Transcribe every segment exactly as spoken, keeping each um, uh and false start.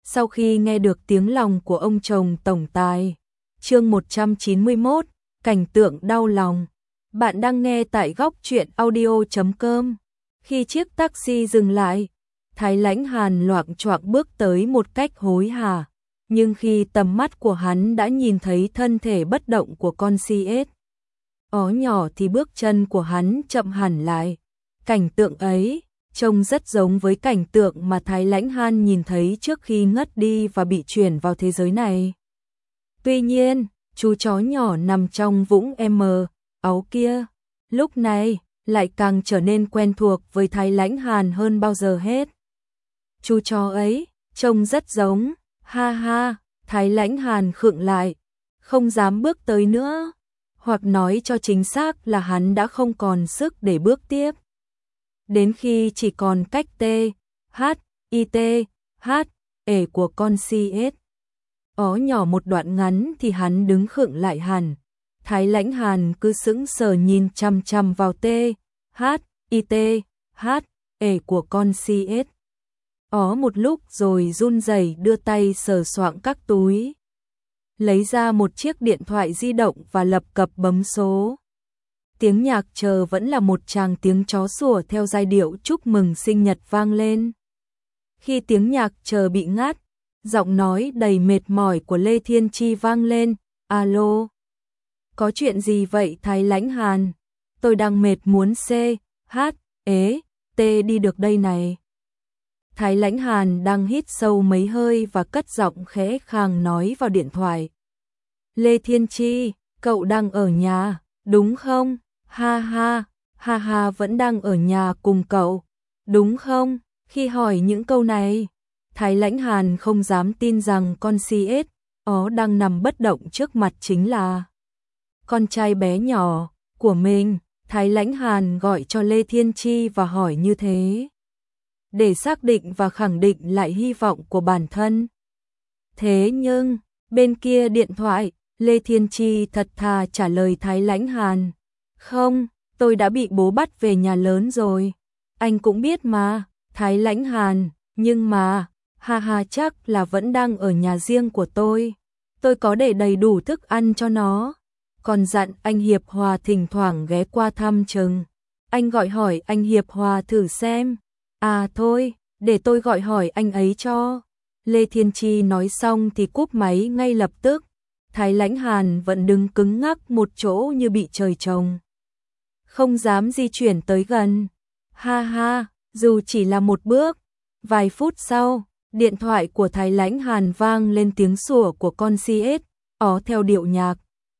sau khi nghe được tiếng lòng của ông chồng tổng tài. Chương một trăm chín mươi mốt, cảnh tượng đau lòng. Bạn đang nghe tại góc truyện audio chấm com. Khi chiếc taxi dừng lại, Thái Lãnh Hàn loạng choạng bước tới một cách hối hả, nhưng khi tầm mắt của hắn đã nhìn thấy thân thể bất động của con xê ét ó nhỏ thì bước chân của hắn chậm hẳn lại. Cảnh tượng ấy trông rất giống với cảnh tượng mà Thái Lãnh Hàn nhìn thấy trước khi ngất đi và bị chuyển vào thế giới này. Tuy nhiên, chú chó nhỏ nằm trong vũng M áo kia, lúc này lại càng trở nên quen thuộc với Thái Lãnh Hàn hơn bao giờ hết. Chú chó ấy trông rất giống, ha ha. Thái Lãnh Hàn khựng lại, không dám bước tới nữa, hoặc nói cho chính xác là hắn đã không còn sức để bước tiếp. Đến khi chỉ còn cách T, H, I, T, H, ể của con xê ét ó nhỏ một đoạn ngắn thì hắn đứng khựng lại hẳn. Thái Lãnh Hàn cứ sững sờ nhìn chằm chằm vào T, H, I, T, H, ể của con xê ét ó một lúc rồi run rẩy đưa tay sờ soạng các túi, lấy ra một chiếc điện thoại di động và lập cập bấm số. Tiếng nhạc chờ vẫn là một tràng tiếng chó sủa theo giai điệu chúc mừng sinh nhật vang lên. Khi tiếng nhạc chờ bị ngắt, giọng nói đầy mệt mỏi của Lê Thiên Chi vang lên, alo. Có chuyện gì vậy Thái Lãnh Hàn? Tôi đang mệt muốn C, H, ế, T đi được đây này. Thái Lãnh Hàn đang hít sâu mấy hơi và cất giọng khẽ khàng nói vào điện thoại. Lê Thiên Chi, cậu đang ở nhà, đúng không? Ha ha, ha ha vẫn đang ở nhà cùng cậu, đúng không? Khi hỏi những câu này, Thái Lãnh Hàn không dám tin rằng con xê ét ó đang nằm bất động trước mặt chính là con trai bé nhỏ của mình. Thái Lãnh Hàn gọi cho Lê Thiên Chi và hỏi như thế, để xác định và khẳng định lại hy vọng của bản thân. Thế nhưng, bên kia điện thoại, Lê Thiên Chi thật thà trả lời Thái Lãnh Hàn. Không, tôi đã bị bố bắt về nhà lớn rồi. Anh cũng biết mà, Thái Lãnh Hàn, nhưng mà, ha ha chắc là vẫn đang ở nhà riêng của tôi. Tôi có để đầy đủ thức ăn cho nó. Còn dặn anh Hiệp Hòa thỉnh thoảng ghé qua thăm chừng. Anh gọi hỏi anh Hiệp Hòa thử xem. À thôi, để tôi gọi hỏi anh ấy cho. Lê Thiên Chi nói xong thì cúp máy ngay lập tức. Thái Lãnh Hàn vẫn đứng cứng ngắc một chỗ như bị trời trồng, không dám di chuyển tới gần. Ha ha, dù chỉ là một bước. Vài phút sau, điện thoại của Thái Lãnh Hàn vang lên tiếng sủa của con xê ét ó theo điệu nhạc.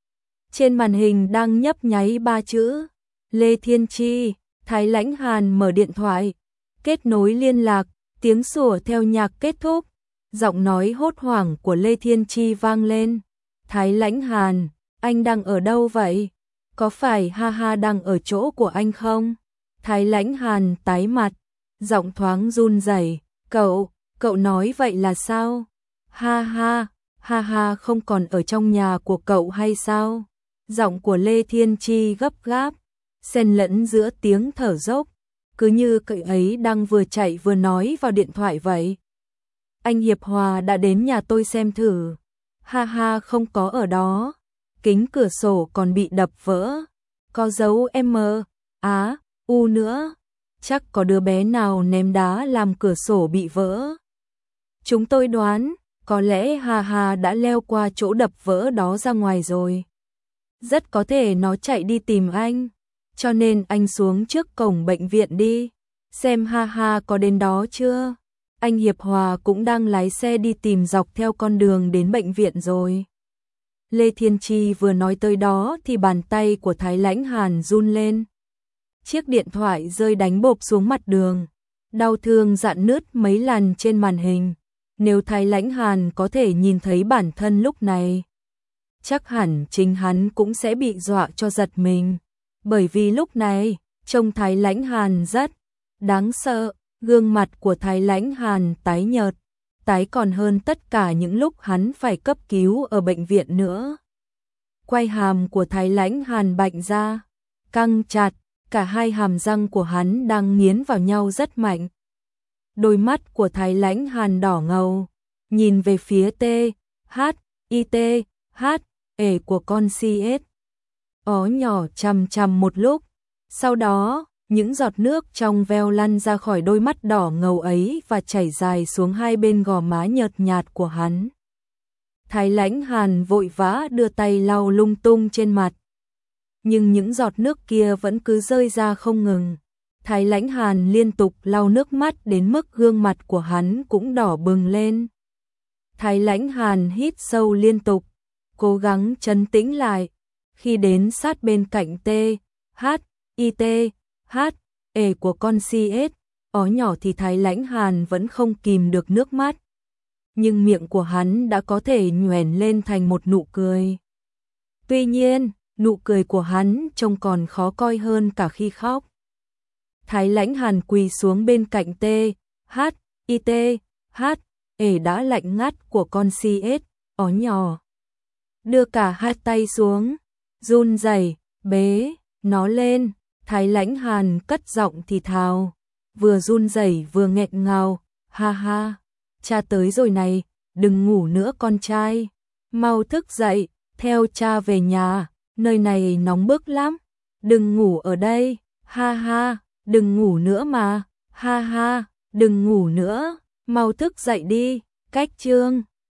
Trên màn hình đang nhấp nháy ba chữ Lê Thiên Chi. Thái Lãnh Hàn mở điện thoại, kết nối liên lạc, tiếng sủa theo nhạc kết thúc. Giọng nói hốt hoảng của Lê Thiên Chi vang lên. Thái Lãnh Hàn, anh đang ở đâu vậy? Có phải ha ha đang ở chỗ của anh không? Thái Lãnh Hàn tái mặt, giọng thoáng run rẩy. Cậu, cậu nói vậy là sao? Ha ha, ha ha không còn ở trong nhà của cậu hay sao? Giọng của Lê Thiên Chi gấp gáp, xen lẫn giữa tiếng thở dốc, cứ như cậu ấy đang vừa chạy vừa nói vào điện thoại vậy. Anh Hiệp Hòa đã đến nhà tôi xem thử. Ha ha không có ở đó. Kính cửa sổ còn bị đập vỡ. Có dấu M, Á, U nữa. Chắc có đứa bé nào ném đá làm cửa sổ bị vỡ. Chúng tôi đoán, có lẽ ha ha đã leo qua chỗ đập vỡ đó ra ngoài rồi. Rất có thể nó chạy đi tìm anh. Cho nên anh xuống trước cổng bệnh viện đi. Xem ha ha có đến đó chưa. Anh Hiệp Hòa cũng đang lái xe đi tìm dọc theo con đường đến bệnh viện rồi. Lê Thiên Chi vừa nói tới đó thì bàn tay của Thái Lãnh Hàn run lên. Chiếc điện thoại rơi đánh bộp xuống mặt đường. Đau thương rạn nứt mấy lần trên màn hình. Nếu Thái Lãnh Hàn có thể nhìn thấy bản thân lúc này, chắc hẳn chính hắn cũng sẽ bị dọa cho giật mình. Bởi vì lúc này, trông Thái Lãnh Hàn rất đáng sợ. Gương mặt của Thái Lãnh Hàn tái nhợt, tái còn hơn tất cả những lúc hắn phải cấp cứu ở bệnh viện nữa. Quai hàm của Thái Lãnh Hàn bạnh ra, căng chặt, cả hai hàm răng của hắn đang nghiến vào nhau rất mạnh. Đôi mắt của Thái Lãnh Hàn đỏ ngầu, nhìn về phía T, H, I T, H, ể của con xê ét. Ó nhỏ chằm chằm một lúc, sau đó, những giọt nước trong veo lăn ra khỏi đôi mắt đỏ ngầu ấy và chảy dài xuống hai bên gò má nhợt nhạt của hắn. Thái Lãnh Hàn vội vã đưa tay lau lung tung trên mặt. Nhưng những giọt nước kia vẫn cứ rơi ra không ngừng. Thái Lãnh Hàn liên tục lau nước mắt đến mức gương mặt của hắn cũng đỏ bừng lên. Thái Lãnh Hàn hít sâu liên tục, cố gắng trấn tĩnh lại. Khi đến sát bên cạnh T, H, I T, H, ể của con xê ét, ó nhỏ thì Thái Lãnh Hàn vẫn không kìm được nước mắt. Nhưng miệng của hắn đã có thể nhoẻn lên thành một nụ cười. Tuy nhiên, nụ cười của hắn trông còn khó coi hơn cả khi khóc. Thái Lãnh Hàn quỳ xuống bên cạnh T, H, I T, H, ể đã lạnh ngắt của con xê ét, ó nhỏ. Đưa cả hai tay xuống, run rẩy, bế nó lên. Thái Lãnh Hàn cất giọng thì thào, vừa run rẩy vừa nghẹn ngào, ha ha, cha tới rồi này, đừng ngủ nữa con trai, mau thức dậy, theo cha về nhà, nơi này nóng bức lắm, đừng ngủ ở đây, ha ha, đừng ngủ nữa mà, ha ha, đừng ngủ nữa, mau thức dậy đi, cách chương.